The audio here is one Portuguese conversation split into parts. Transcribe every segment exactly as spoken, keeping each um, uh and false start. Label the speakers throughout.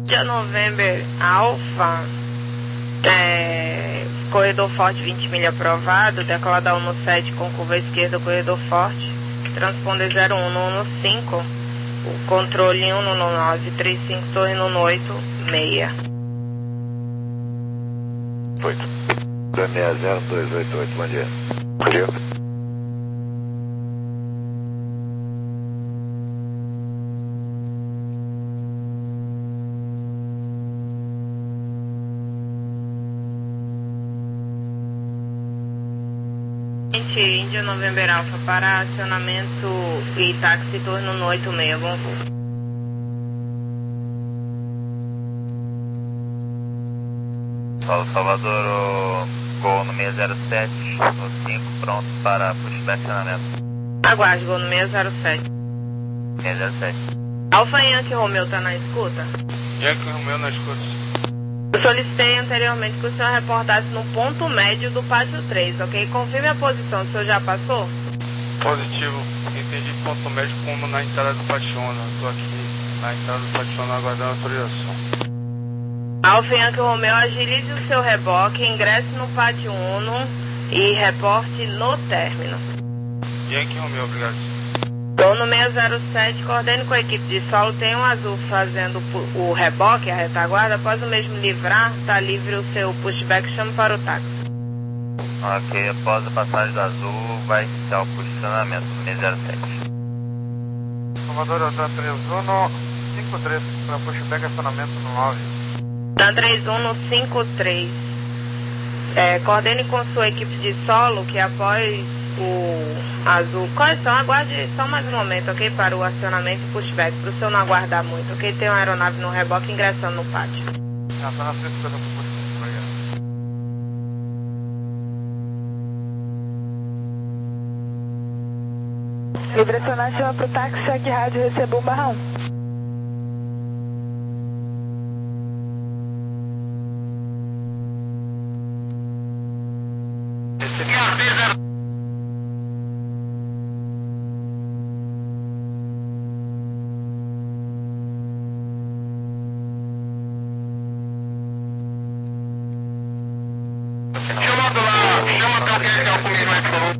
Speaker 1: Dia November Alpha, é, corredor forte vinte milha aprovado, decolada um no sete com curva esquerda, corredor forte, transponder zero um no um no cinco, o controle um no nove três cinco, torre no oito seis.
Speaker 2: oito. dois seis zero dois oito oito, bom dia. Bom dia.
Speaker 1: Índia November Alpha para acionamento e táxi torno no oito seis, bom voo.
Speaker 3: Paulo Salvador, o Gol no seis zero sete, no cinco, pronto para pushback acionamento.
Speaker 1: Aguarde, Gol no seis zero sete.
Speaker 3: seis zero sete.
Speaker 1: Alfa Yankee Romeo tá na escuta?
Speaker 4: Yankee Romeo na escuta.
Speaker 1: Eu solicitei anteriormente que o senhor reportasse no ponto médio do pátio três, ok? Confirme a posição, o senhor já passou?
Speaker 4: Positivo, entendi ponto médio como na entrada do Pationa. Estou aqui na entrada do Pationa aguardando autorização.
Speaker 1: Alfa Yankee Romeo, agilize o seu reboque, ingresse no pátio um e reporte no término.
Speaker 4: Yankee Romeo, obrigado.
Speaker 1: Estou no seis zero sete, coordene com a equipe de solo, tem um azul fazendo o reboque, a retaguarda, após o mesmo livrar, está livre o seu pushback, chame para o táxi.
Speaker 3: Ok, após a passagem do azul, vai iniciar o posicionamento no seis zero sete.
Speaker 4: Salvador, Alta três um no cinco três, para pushback acionamento no nove.
Speaker 1: Dan três um no cinco três. É, coordene com sua equipe de solo, que após o azul, quais são? Aguarde só mais um momento, ok? Para o acionamento e pushback, para o senhor não aguardar muito, ok? Tem uma aeronave no reboque ingressando no pátio.
Speaker 4: Ah, tá na frente da posição, obrigado.
Speaker 5: Vibracionar chama pro táxi, cheque rádio, receba um barrão.
Speaker 4: Chamando lá, chama até o que ele comigo aí, por favor.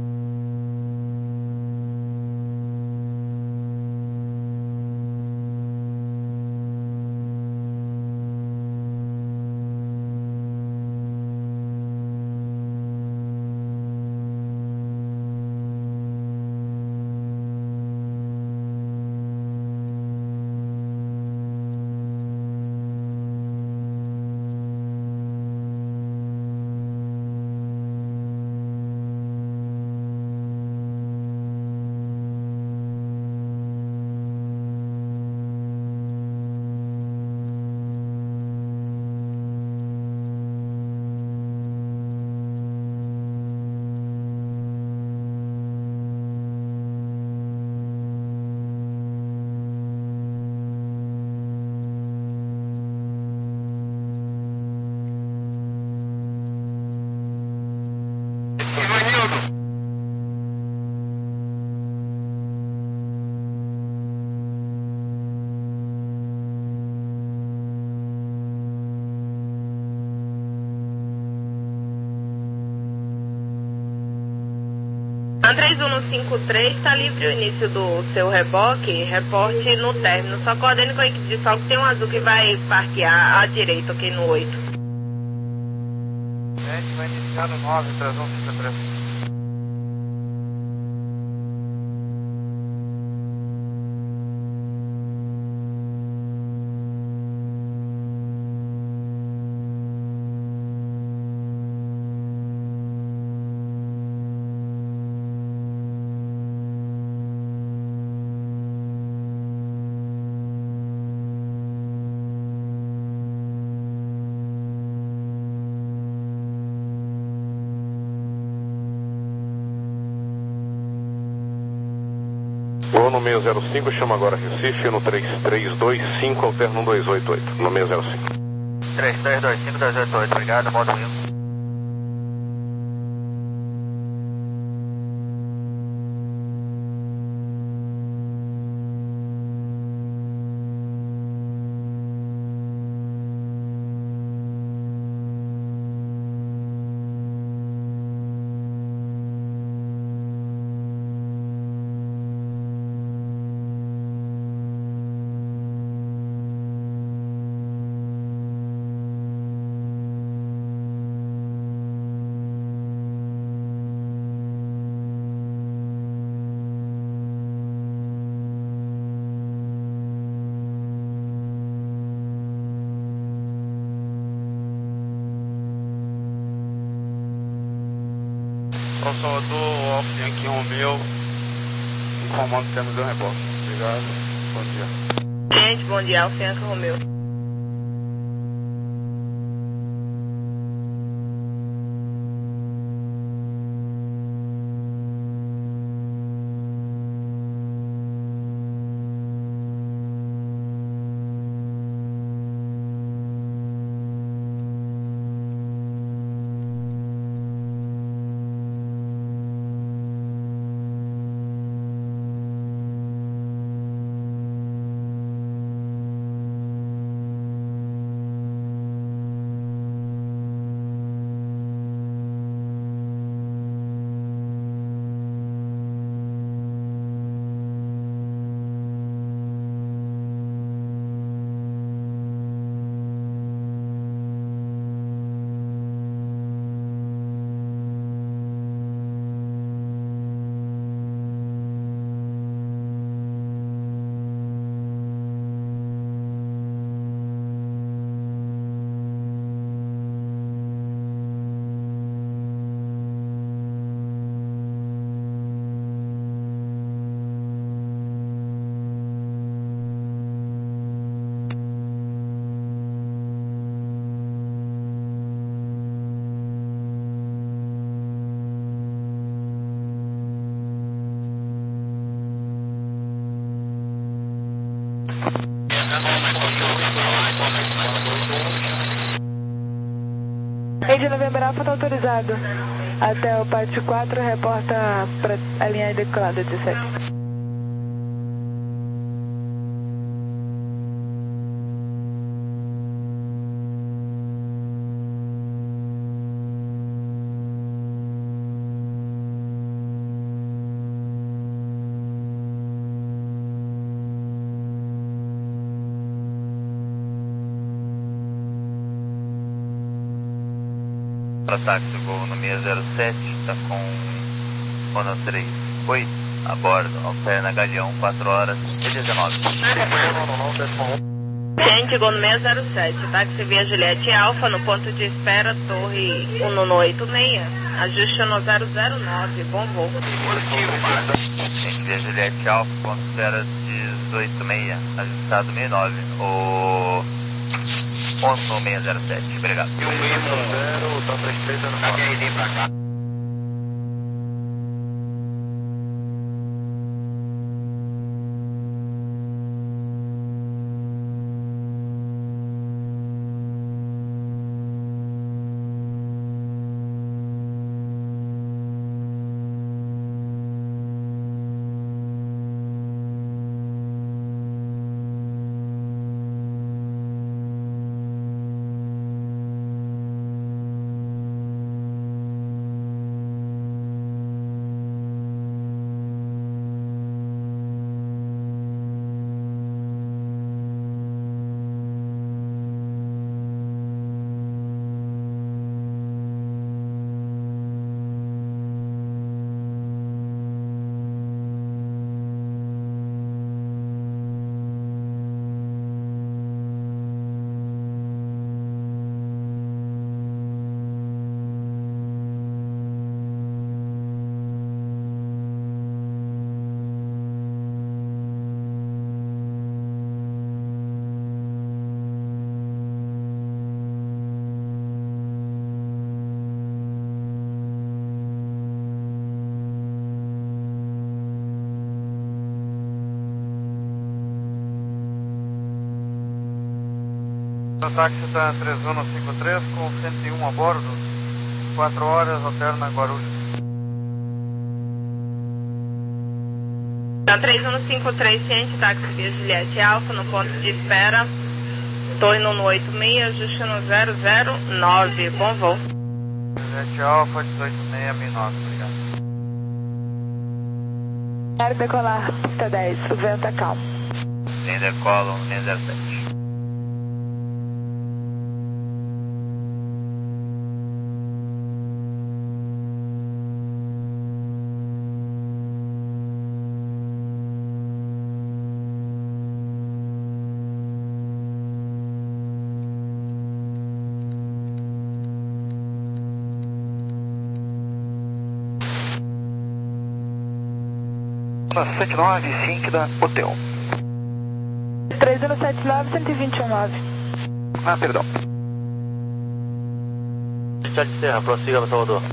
Speaker 4: Ivanildo.
Speaker 1: Dan três um no cinco três, está livre o início do seu reboque, reporte no término. Só coordene com a equipe de solo que tem um azul que vai parquear à direita, ok, no oito.
Speaker 4: A gente vai iniciar no nove três um cinco três.
Speaker 2: Vou no seis zero cinco, chama agora Recife, no três três dois cinco, alterno um dois oito oito, no seis zero cinco.
Speaker 3: três três dois cinco dois oito oito, obrigado, modo Rio.
Speaker 4: São Salvador, Alfa Yankee Romeu, informando que temos um reboque. Obrigado, bom dia.
Speaker 1: Gente, bom dia, Alfa Yankee Romeu.
Speaker 5: Rede Novembro Alfa está autorizado. Até o pátio quatro, reporta para a linha decolada de sete.
Speaker 3: Táxi Gol no seis zero sete, está com Ono três oito a bordo, alterna Galeão, quatro horas e dezenove.
Speaker 1: Gente, Gol no seis zero sete, táxi via Juliette Alfa, no ponto de espera, Torre um nove oito seis, ajuste no zero zero nove, bom voo.
Speaker 3: Gente, via Juliette Alfa, ponto de espera dezoito seis, ajustado sessenta e nove, o Ono seis zero sete, obrigado.
Speaker 2: E um mesmo zero, tá pra espreita no carro. Vem pra cá.
Speaker 4: O táxi está três um cinco três com cento e um a bordo, quatro horas, alterna Guarulhos.
Speaker 1: Tá três um cinco três, ciente, táxi via Juliette Alfa, no ponto de espera, Torre um oito seis, ajuste no zero zero nove, bom voo.
Speaker 4: Juliette Alfa, dezoito seis sessenta e nove, obrigado.
Speaker 5: Quero decolar, pista dez, o vento é calmo.
Speaker 3: Em decola um seis zero sete.
Speaker 6: sete nove, Sinkda, Hotel.
Speaker 5: três um sete nove, cento e vinte e um nove.
Speaker 6: Ah, perdão.
Speaker 7: Charlie Serra, prossiga para Salvador.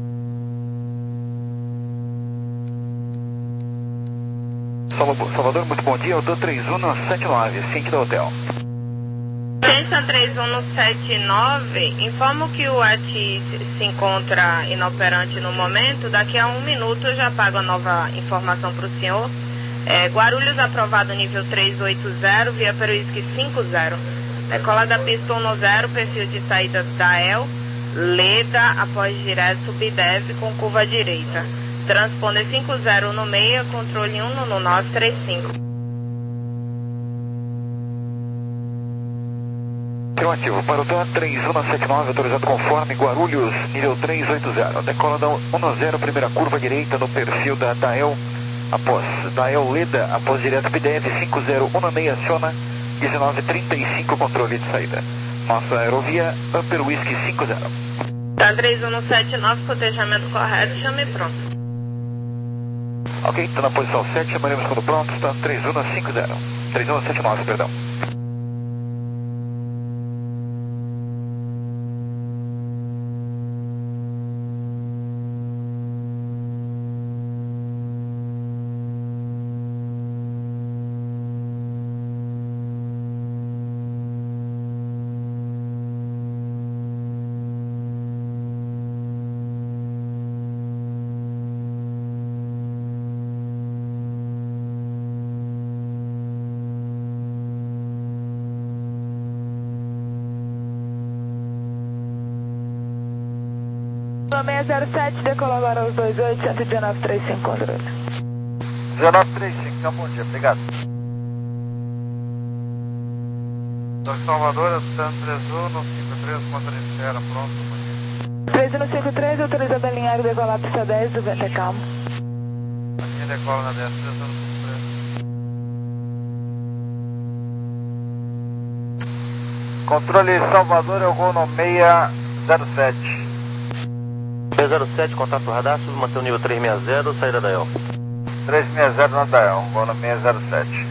Speaker 6: Salvador, muito bom dia, eu dou três um sete nove, Sinkda Hotel.
Speaker 1: Agência três um sete nove, informo que o A T I se encontra inoperante no momento. Daqui a um minuto eu já pago a nova informação para o senhor. É, Guarulhos aprovado nível trezentos e oitenta, via Peruísque cinquenta. Decola da pista dez, perfil de saída da E L, Leda, após direto, subdeve com curva direita. Transponder cinquenta no meio, controle um no nove três cinco.
Speaker 6: Ativo, para o T A três um sete nove, autorizado conforme Guarulhos, nível trezentos e oitenta. Decola da dez, primeira curva direita no perfil da Dael, após Dael Leda, após direto P D F cinquenta dezesseis, aciona dezenove trinta e cinco, controle de saída. Nossa aerovia, Upper Whisky cinquenta.
Speaker 1: Tá três um sete nove, cotejamento correto, chame pronto.
Speaker 6: Ok, está na posição sete, chamaremos quando pronto, está três um cinquenta. três um sete nove, perdão.
Speaker 5: seis zero sete, decolou agora aos dois oito, cento e dezenove, trinta e cinco, controle.
Speaker 3: dezenove trinta e cinco, então bom dia, obrigado. São Salvador, Santa três um cinco três, controle de espera, pronto, bom dia.
Speaker 5: três um cinco três, autorizado a alinhar e decolar pista dez, do vento é calmo.
Speaker 3: A linha decola na dez, três um cinco três. Controle Salvador, eu vou no seis zero sete.
Speaker 7: seis zero sete, contato radar, submanter o nível trezentos e sessenta, saída da E L.
Speaker 3: trezentos e sessenta na da E L, vou no seis zero sete.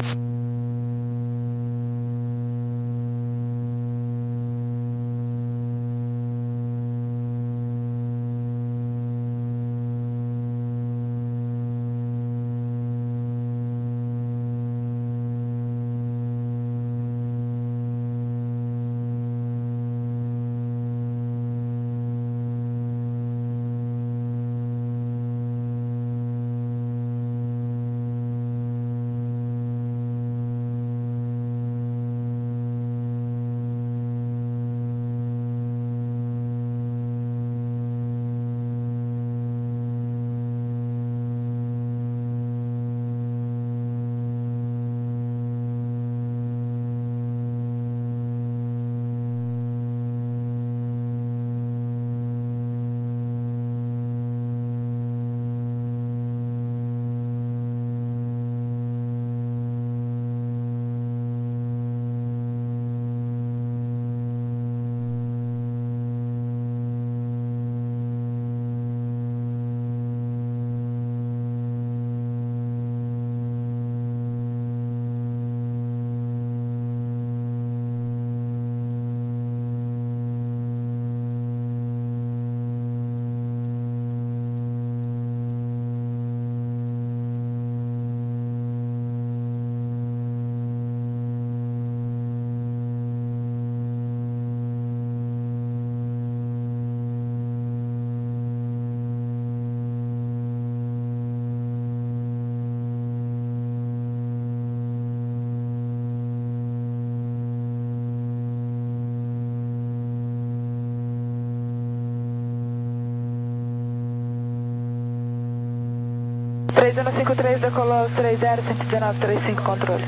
Speaker 5: três um cinco três, decolou aos trinta, cento e dezenove, trinta e cinco, controle.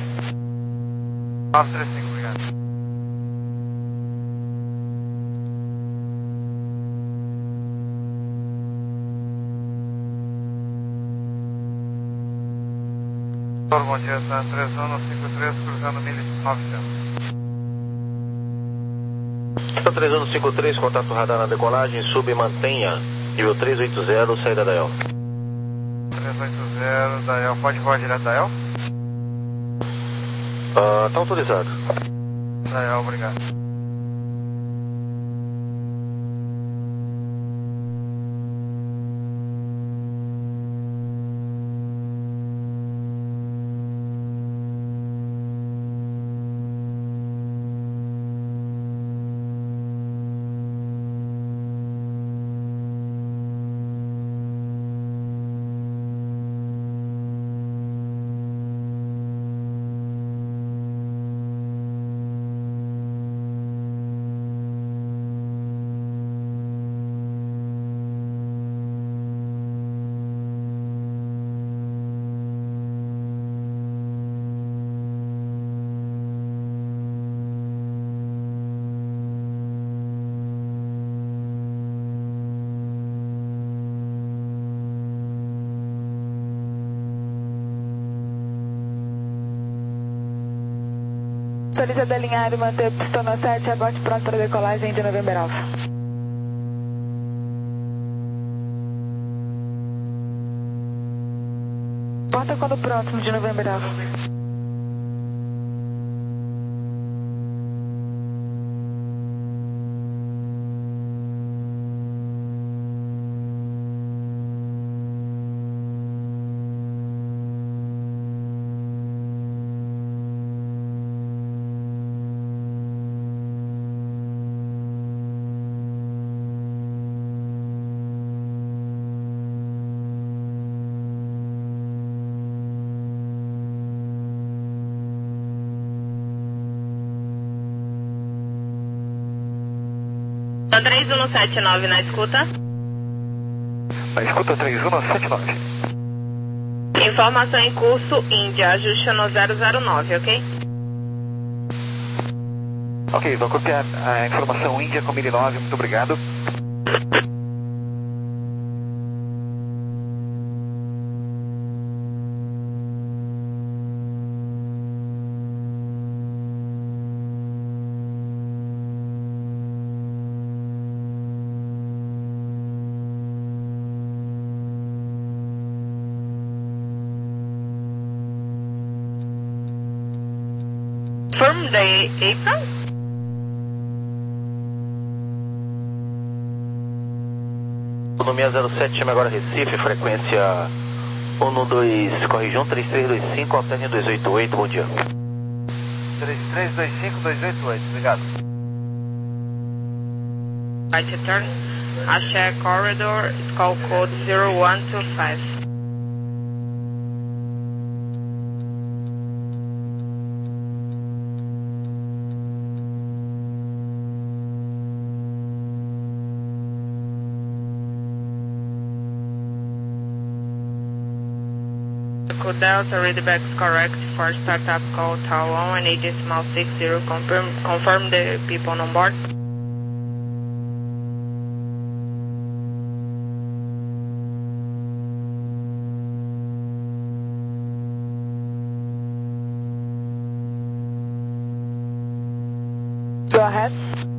Speaker 3: nove três cinco, obrigado. Bom dia, tá três um cinco três, cruzando mil e novecentos.
Speaker 7: três um cinco três, contato radar na decolagem, sub e mantenha, nível trezentos e oitenta, saída da E L.
Speaker 3: três
Speaker 6: oito zero, Dael, pode voar direto, Dael?
Speaker 7: Ah, tá autorizado.
Speaker 6: Dael, obrigado.
Speaker 5: Autorizado alinhar e manter pistão no sete, aborte pronto para decolagem de November Alpha. Porta quando próximo de November Alpha.
Speaker 1: três um sete nove na escuta.
Speaker 6: Na escuta três um sete nove.
Speaker 1: Informação em curso, Índia, ajuste no zero zero nove, ok?
Speaker 6: Ok, vou copiar a informação Índia com mil nove, muito obrigado.
Speaker 1: Confirm the apron.
Speaker 7: Autonomia zero sete, chama agora Recife, frequência um dois, corrijão três três dois cinco, alterne dois oito oito, bom dia.
Speaker 6: três três dois cinco, dois oito oito, obrigado.
Speaker 1: Right turn, Axé Corridor, call code zero one two five. Delta, read back correct for startup call Tower one and agent small six zero, confirm, confirm the people on board.
Speaker 5: Go ahead.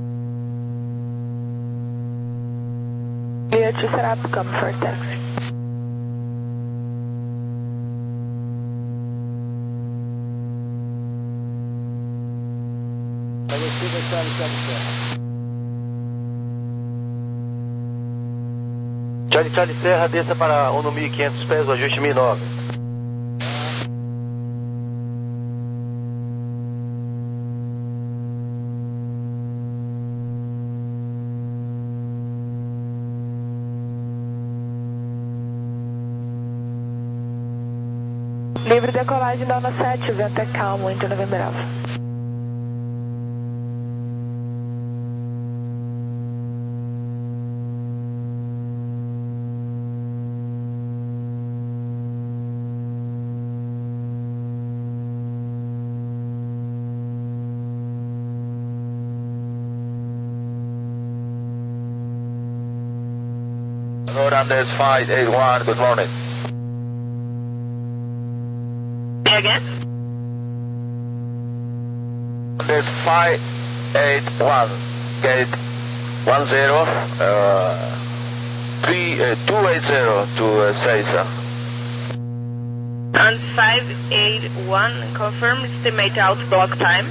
Speaker 5: Clear to set up, come for taxi.
Speaker 7: Charlie Charlie Serra, desça para um mil e quinhentos pés, o ajuste mil e nove.
Speaker 5: Livre decolagem da ONU sete, o vento é calmo, Índia November Alpha.
Speaker 7: Andes five eight one, good morning.
Speaker 1: Say again?
Speaker 7: Andes five eight one, gate one zero, uh, three, uh, two eight zero to uh, Seiza.
Speaker 1: And five eight one, confirm estimate out block time.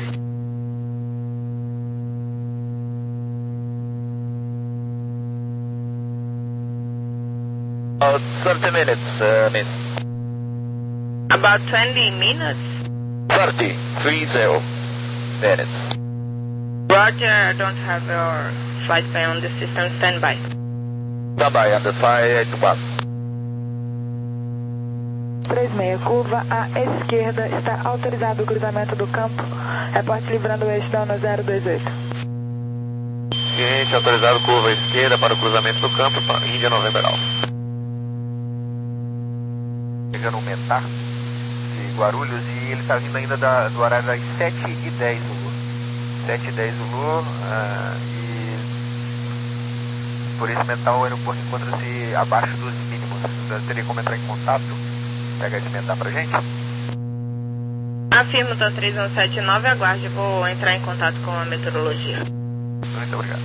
Speaker 7: About thirty minutes, uh, miss.
Speaker 1: About twenty minutes?
Speaker 7: thirty, three zero minutes.
Speaker 1: Roger, don't have your flight plan on the system, standby.
Speaker 7: Standby on the five eight one.
Speaker 5: três seis, curva à esquerda, está autorizado o cruzamento do campo. Reporte livrando o eixo da um zero dois oito.
Speaker 2: Ciente, autorizado curva à esquerda para o cruzamento do campo, para Índia November Alpha.
Speaker 6: Chegando um Mentar de Guarulhos e ele está vindo ainda da, do horário das sete e dez Zulu. sete e dez Zulu uh, e por esse mental o aeroporto encontra-se abaixo dos mínimos. Você teria como entrar em contato? Pega esse mental pra gente?
Speaker 1: Afirmo, tá três um sete nove, aguarde, vou entrar em contato com a meteorologia.
Speaker 6: Muito obrigado.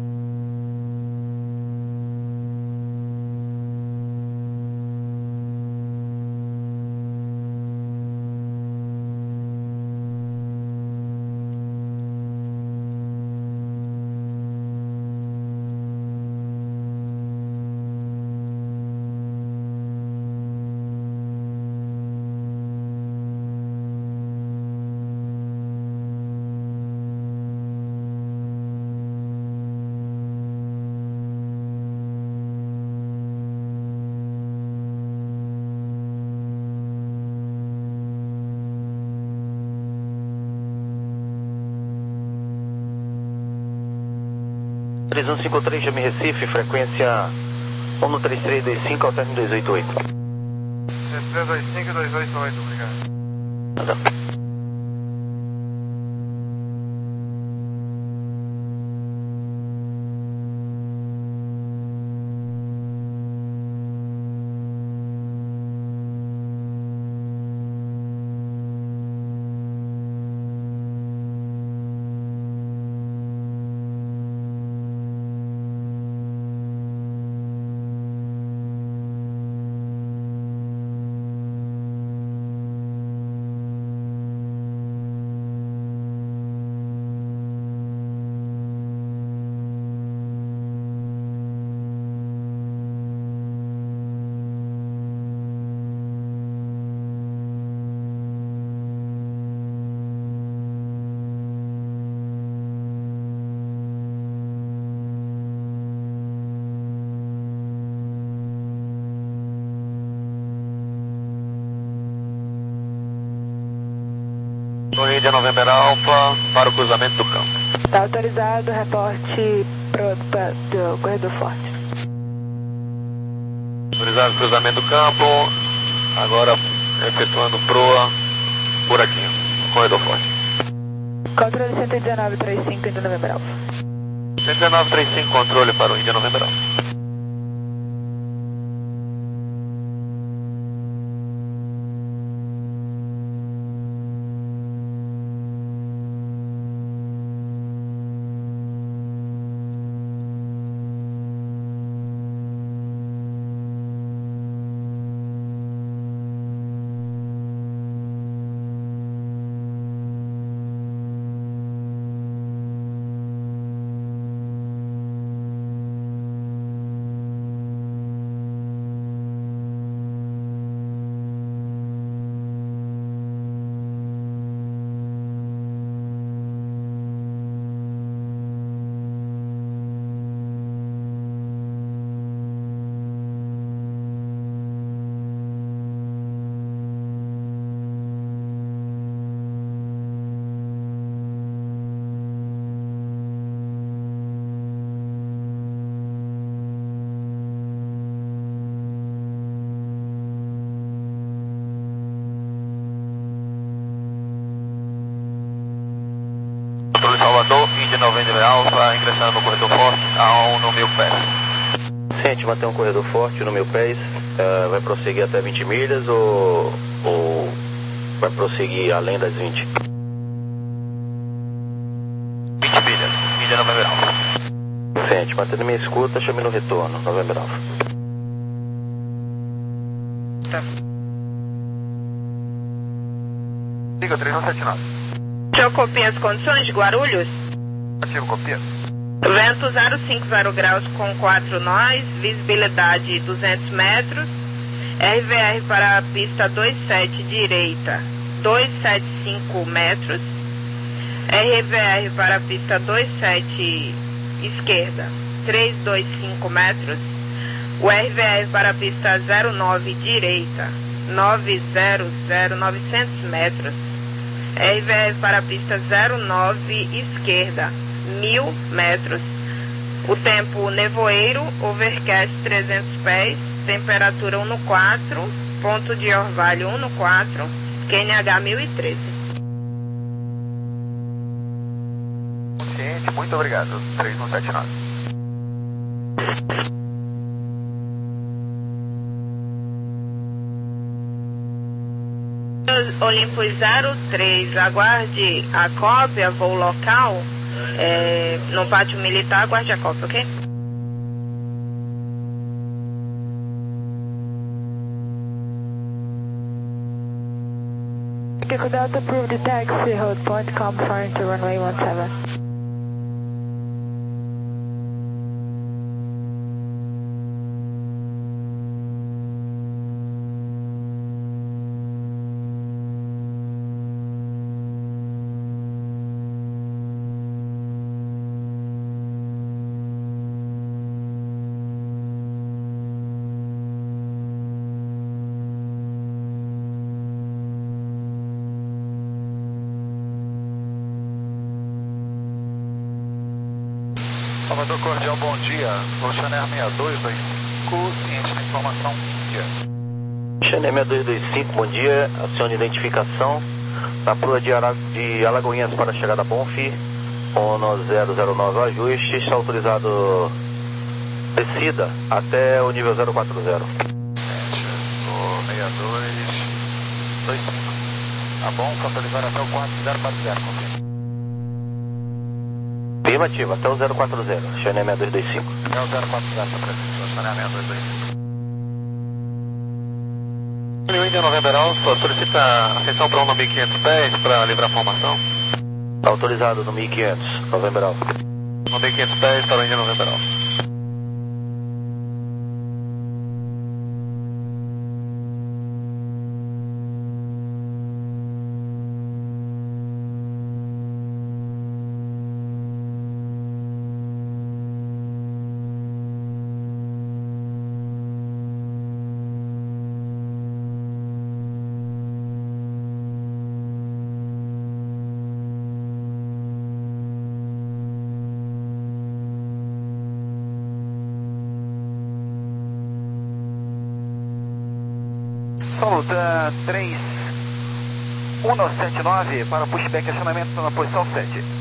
Speaker 7: três um cinco três, chame Recife, frequência um três três dois cinco, alterno dois oito oito.
Speaker 4: três três dois cinco, dois oito oito, obrigado.
Speaker 7: Nada.
Speaker 2: Índia November Alpha para o cruzamento do campo.
Speaker 5: Está autorizado, reporte pro, pra, do corredor forte.
Speaker 2: Autorizado cruzamento do campo, agora efetuando proa por aqui, corredor forte.
Speaker 5: Controle cento e dezenove, trinta e cinco, Índia November Alpha.
Speaker 2: cento e dezenove, trinta e cinco, controle para o Índia November Alpha. Salvador, Índia November Alpha, ingressando no corredor forte, a um no mil pés.
Speaker 7: Ciente, manter um corredor forte no mil pés, uh, vai prosseguir até vinte milhas ou, ou vai prosseguir além das vinte?
Speaker 2: vinte milhas, Índia November Alpha.
Speaker 7: Ciente, mantendo minha escuta, chame no retorno, November Alpha.
Speaker 1: Tá.
Speaker 6: Diga, três um sete nove.
Speaker 1: Deixa eu copiar as condições de Guarulhos.
Speaker 6: Ativo, copia.
Speaker 1: Vento zero cinco zero graus com quatro nós, visibilidade duzentos metros, R V R para a pista vinte e sete direita, duzentos e setenta e cinco metros, R V R para a pista vinte e sete esquerda, trezentos e vinte e cinco metros, o R V R para a pista zero nove direita, novecentos, novecentos metros, R V R para a pista zero nove esquerda, mil metros. O tempo nevoeiro, overcast trezentos pés, temperatura um no quatro, ponto de orvalho um no quatro, Q N H mil e treze.
Speaker 6: Ciente, muito obrigado. três um sete nove.
Speaker 1: Olympus zero três, aguarde a cópia, voo local, é, no pátio militar, aguarde a cópia, ok?
Speaker 5: Echo Delta, approved the taxi, hold point, confirm to runway one seven.
Speaker 6: Salvador Cordial, bom dia. Oceaner seis dois dois cinco, ciente da informação, bom dia.
Speaker 7: Oceaner seis dois dois cinco, bom dia. Acione identificação. Na proa de, Ara... de Alagoinhas para a chegada a Bonfi, ONO zero zero nove ajuste, está autorizado descida até o nível zero quatro zero.
Speaker 6: O seis dois dois cinco. Tá bom, autorizado até o zero quatro zero, confirma.
Speaker 7: Afirmativa, até o zero quatro zero, Oceaner seis dois dois cinco.
Speaker 6: Até o zero quatro zero, está previsto, Oceaner seis dois dois cinco.
Speaker 2: Índia November Alpha, solicita ascensão para um mil e quinhentos pés para livrar a formação.
Speaker 7: Autorizado no mil e quinhentos, November Alpha.
Speaker 2: um mil e quinhentos pés para a Índia November Alpha.
Speaker 6: Soluta três um sete nove para pushback, acionamento na posição sete.